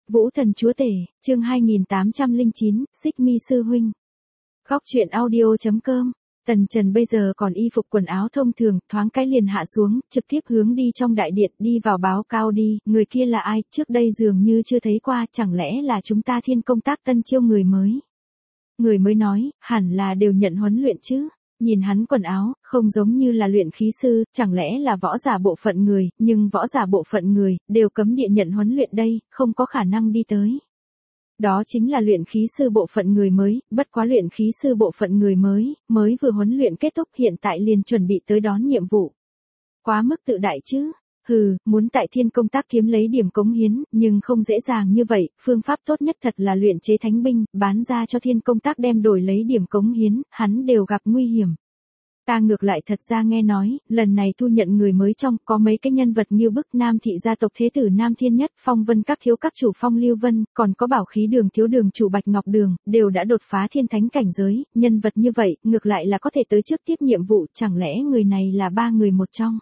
Vũ thần chúa tể, chương 2809, Xích Mi sư huynh. Góc truyện audio.com. Tần Trần bây giờ còn y phục quần áo thông thường, thoáng cái liền hạ xuống, trực tiếp hướng đi trong đại điện, đi vào báo cao đi, người kia là ai, trước đây dường như chưa thấy qua, chẳng lẽ là chúng ta Thiên công tác tân chiêu người mới. Người mới nói, hẳn là đều nhận huấn luyện chứ. Nhìn hắn quần áo, không giống như là luyện khí sư, chẳng lẽ là võ giả bộ phận người, nhưng võ giả bộ phận người, đều cấm địa nhận huấn luyện đây, không có khả năng đi tới. Đó chính là luyện khí sư bộ phận người mới, bất quá luyện khí sư bộ phận người mới vừa huấn luyện kết thúc hiện tại liền chuẩn bị tới đón nhiệm vụ. Quá mức tự đại chứ. Hừ, muốn tại Thiên công tác kiếm lấy điểm cống hiến, nhưng không dễ dàng như vậy, phương pháp tốt nhất thật là luyện chế thánh binh, bán ra cho Thiên công tác đem đổi lấy điểm cống hiến, hắn đều gặp nguy hiểm. Ta ngược lại thật ra nghe nói, lần này thu nhận người mới trong có mấy cái nhân vật như bức Nam thị gia tộc thế tử Nam Thiên Nhất, Phong Vân các thiếu các chủ Phong Lưu Vân, còn có Bảo Khí Đường thiếu đường chủ Bạch Ngọc Đường, đều đã đột phá thiên thánh cảnh giới, nhân vật như vậy, ngược lại là có thể tới trước tiếp nhiệm vụ, chẳng lẽ người này là ba người một trong.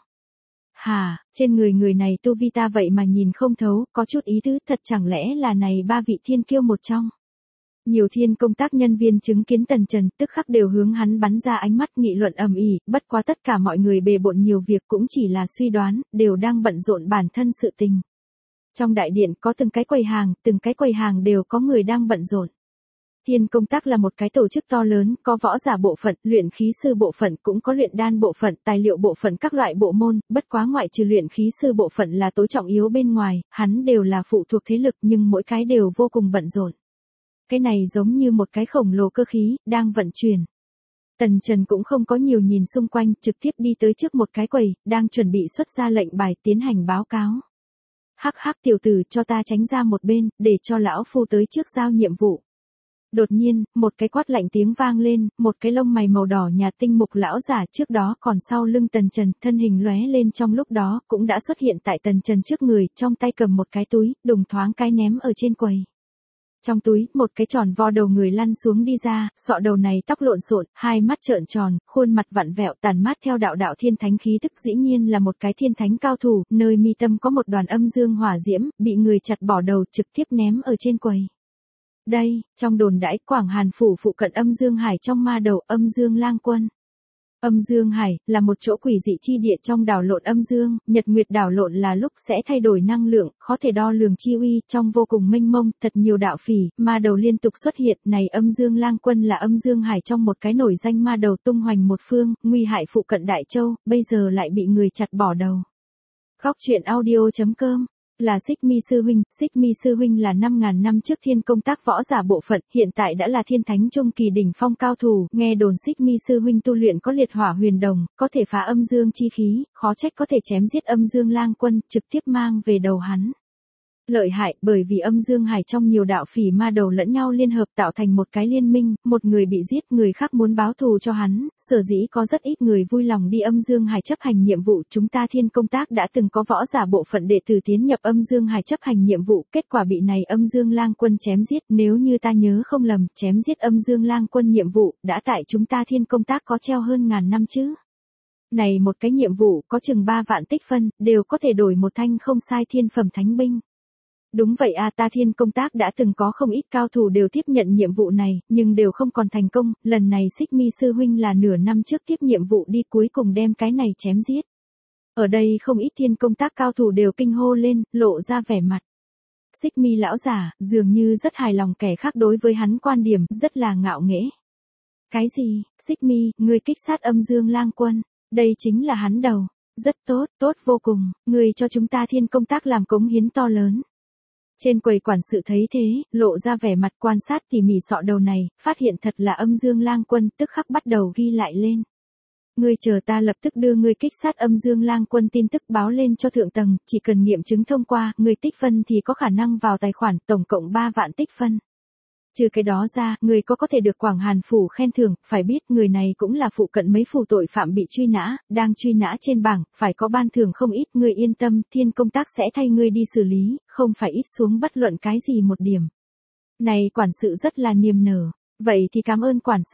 Hà, trên người này tu vi ta vậy mà nhìn không thấu, có chút ý tứ, thật chẳng lẽ là này ba vị thiên kiêu một trong. Nhiều Thiên công tác nhân viên chứng kiến Tần Trần tức khắc đều hướng hắn bắn ra ánh mắt nghị luận ầm ĩ, bất quá tất cả mọi người bề bộn nhiều việc cũng chỉ là suy đoán, đều đang bận rộn bản thân sự tình. Trong đại điện có từng cái quầy hàng đều có người đang bận rộn. Thiên công tác là một cái tổ chức to lớn, có võ giả bộ phận, luyện khí sư bộ phận, cũng có luyện đan bộ phận, tài liệu bộ phận các loại bộ môn, bất quá ngoại trừ luyện khí sư bộ phận là tối trọng yếu bên ngoài, hắn đều là phụ thuộc thế lực nhưng mỗi cái đều vô cùng bận rộn. Cái này giống như một cái khổng lồ cơ khí, đang vận chuyển. Tần Trần cũng không có nhiều nhìn xung quanh, trực tiếp đi tới trước một cái quầy, đang chuẩn bị xuất ra lệnh bài tiến hành báo cáo. Hắc hắc tiểu tử cho ta tránh ra một bên, để cho lão phu tới trước giao nhiệm vụ. Đột nhiên, một cái quát lạnh tiếng vang lên, một cái lông mày màu đỏ nhạt tinh mục lão giả trước đó còn sau lưng Tần Trần, thân hình lóe lên trong lúc đó, cũng đã xuất hiện tại Tần Trần trước người, trong tay cầm một cái túi, đùng thoáng cái ném ở trên quầy. Trong túi, một cái tròn vo đầu người lăn xuống đi ra, sọ đầu này tóc lộn xộn, hai mắt trợn tròn, khuôn mặt vặn vẹo tàn mát theo đạo đạo thiên thánh khí tức dĩ nhiên là một cái thiên thánh cao thủ, nơi mi tâm có một đoàn âm dương hỏa diễm, bị người chặt bỏ đầu trực tiếp ném ở trên quầy. Đây, trong đồn đãi Quảng Hàn phủ phụ cận âm dương hải trong ma đầu âm dương lang quân. Âm Dương Hải là một chỗ quỷ dị chi địa trong đảo lộn âm dương, nhật nguyệt đảo lộn là lúc sẽ thay đổi năng lượng, khó thể đo lường chi uy, trong vô cùng mênh mông, thật nhiều đạo phỉ, ma đầu liên tục xuất hiện, này âm dương lang quân là âm dương hải trong một cái nổi danh ma đầu tung hoành một phương, nguy hại phụ cận Đại Châu, bây giờ lại bị người chặt bỏ đầu. Góc truyện audio.com. Là Xích Mi sư huynh là 5.000 năm trước Thiên công tác võ giả bộ phận, hiện tại đã là thiên thánh trung kỳ đỉnh phong cao thủ, nghe đồn Xích Mi sư huynh tu luyện có liệt hỏa huyền đồng, có thể phá âm dương chi khí, khó trách có thể chém giết âm dương lang quân, trực tiếp mang về đầu hắn. Lợi hại, bởi vì âm dương hải trong nhiều đạo phỉ ma đầu lẫn nhau liên hợp tạo thành một cái liên minh, một người bị giết, người khác muốn báo thù cho hắn, sở dĩ có rất ít người vui lòng đi âm dương hải chấp hành nhiệm vụ, chúng ta Thiên công tác đã từng có võ giả bộ phận đệ tử tiến nhập âm dương hải chấp hành nhiệm vụ, kết quả bị này âm dương lang quân chém giết, nếu như ta nhớ không lầm, chém giết âm dương lang quân nhiệm vụ, đã tại chúng ta Thiên công tác có treo hơn ngàn năm chứ. Này một cái nhiệm vụ có chừng 3 vạn tích phân, đều có thể đổi một thanh không sai thiên phẩm thánh binh. Đúng vậy à, ta Thiên công tác đã từng có không ít cao thủ đều tiếp nhận nhiệm vụ này, nhưng đều không còn thành công, lần này Xích Mi sư huynh là nửa năm trước tiếp nhiệm vụ đi cuối cùng đem cái này chém giết. Ở đây không ít Thiên công tác cao thủ đều kinh hô lên, lộ ra vẻ mặt. Xích Mi lão giả, dường như rất hài lòng kẻ khác đối với hắn quan điểm, rất là ngạo nghễ. Cái gì, Xích Mi, ngươi kích sát âm dương lang quân, đây chính là hắn đầu, rất tốt, tốt vô cùng, ngươi cho chúng ta Thiên công tác làm cống hiến to lớn. Trên quầy quản sự thấy thế, lộ ra vẻ mặt quan sát tỉ mỉ sọ đầu này, phát hiện thật là âm dương lang quân, tức khắc bắt đầu ghi lại lên. Ngươi chờ ta lập tức đưa ngươi kích sát âm dương lang quân tin tức báo lên cho thượng tầng, chỉ cần nghiệm chứng thông qua, ngươi tích phân thì có khả năng vào tài khoản, tổng cộng 3 vạn tích phân. Trừ cái đó ra, người có thể được Quảng Hàn phủ khen thưởng, phải biết người này cũng là phụ cận mấy phủ tội phạm bị truy nã, đang truy nã trên bảng, phải có ban thưởng không ít, ngươi yên tâm, Thiên công tác sẽ thay ngươi đi xử lý, không phải ít xuống bất luận cái gì một điểm. Này quản sự rất là niềm nở, vậy thì cảm ơn quản sự.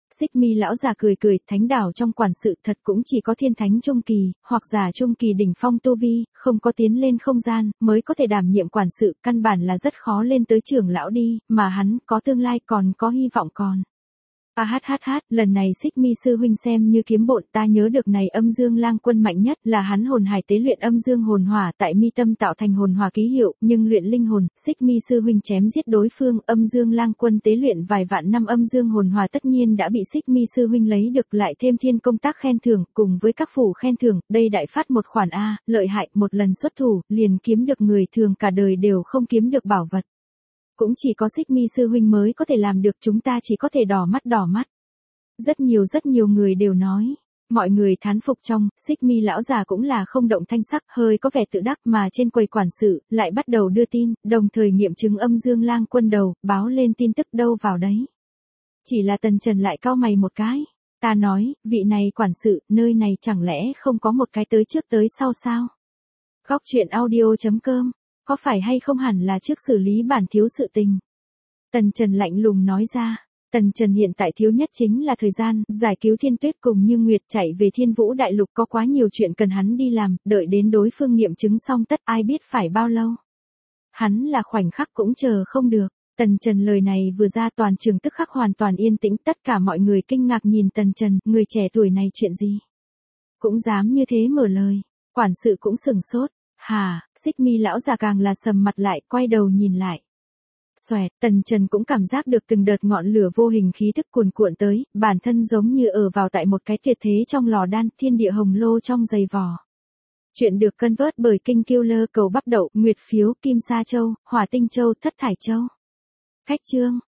Xích Mi lão già cười cười, thánh đảo trong quản sự thật cũng chỉ có thiên thánh trung kỳ, hoặc giả trung kỳ đỉnh phong tu vi, không có tiến lên không gian, mới có thể đảm nhiệm quản sự, căn bản là rất khó lên tới trưởng lão đi, mà hắn có tương lai còn có hy vọng còn. Lần này Xích Mi sư huynh xem như kiếm bộn, ta nhớ được này Âm Dương Lang Quân mạnh nhất là hắn hồn hải tế luyện âm dương hồn hỏa tại mi tâm tạo thành hồn hỏa ký hiệu, nhưng luyện linh hồn, Xích Mi sư huynh chém giết đối phương, Âm Dương Lang Quân tế luyện vài vạn năm âm dương hồn hỏa tất nhiên đã bị Xích Mi sư huynh lấy được, lại thêm thiên công tác khen thưởng, cùng với các phủ khen thưởng, đây đại phát một khoản a, lợi hại, một lần xuất thủ, liền kiếm được người thường cả đời đều không kiếm được bảo vật. Cũng chỉ có Xích Mi sư huynh mới có thể làm được, chúng ta chỉ có thể đỏ mắt. Rất nhiều người đều nói. Mọi người thán phục trong, Xích Mi lão già cũng là không động thanh sắc, hơi có vẻ tự đắc, mà trên quầy quản sự, lại bắt đầu đưa tin, đồng thời nghiệm chứng Âm Dương Lang Quân đầu, báo lên tin tức đâu vào đấy. Chỉ là Tần Trần lại cau mày một cái. Ta nói, vị này quản sự, nơi này chẳng lẽ không có một cái tới trước tới sau sao? Góc truyện audio.com, có phải hay không hẳn là trước xử lý bản thiếu sự tình? Tần Trần lạnh lùng nói ra. Tần Trần hiện tại thiếu nhất chính là thời gian, giải cứu Thiên Tuyết cùng Như Nguyệt chạy về Thiên Vũ Đại Lục, có quá nhiều chuyện cần hắn đi làm, đợi đến đối phương nghiệm chứng xong tất ai biết phải bao lâu. Hắn là khoảnh khắc cũng chờ không được. Tần Trần lời này vừa ra, toàn trường tức khắc hoàn toàn yên tĩnh, tất cả mọi người kinh ngạc nhìn Tần Trần, người trẻ tuổi này chuyện gì? Cũng dám như thế mở lời, quản sự cũng sửng sốt, Xích Mi lão già càng là sầm mặt lại, quay đầu nhìn lại. Xoẹt, Tần Trần cũng cảm giác được từng đợt ngọn lửa vô hình khí thức cuồn cuộn tới, bản thân giống như ở vào tại một cái tuyệt thế trong lò đan, thiên địa hồng lô trong giày vò. Chuyện được cân vớt bởi Kinh Killer cầu bắp đậu, Nguyệt phiếu, Kim Sa Châu, Hỏa Tinh Châu, Thất Thải Châu. Khách chương.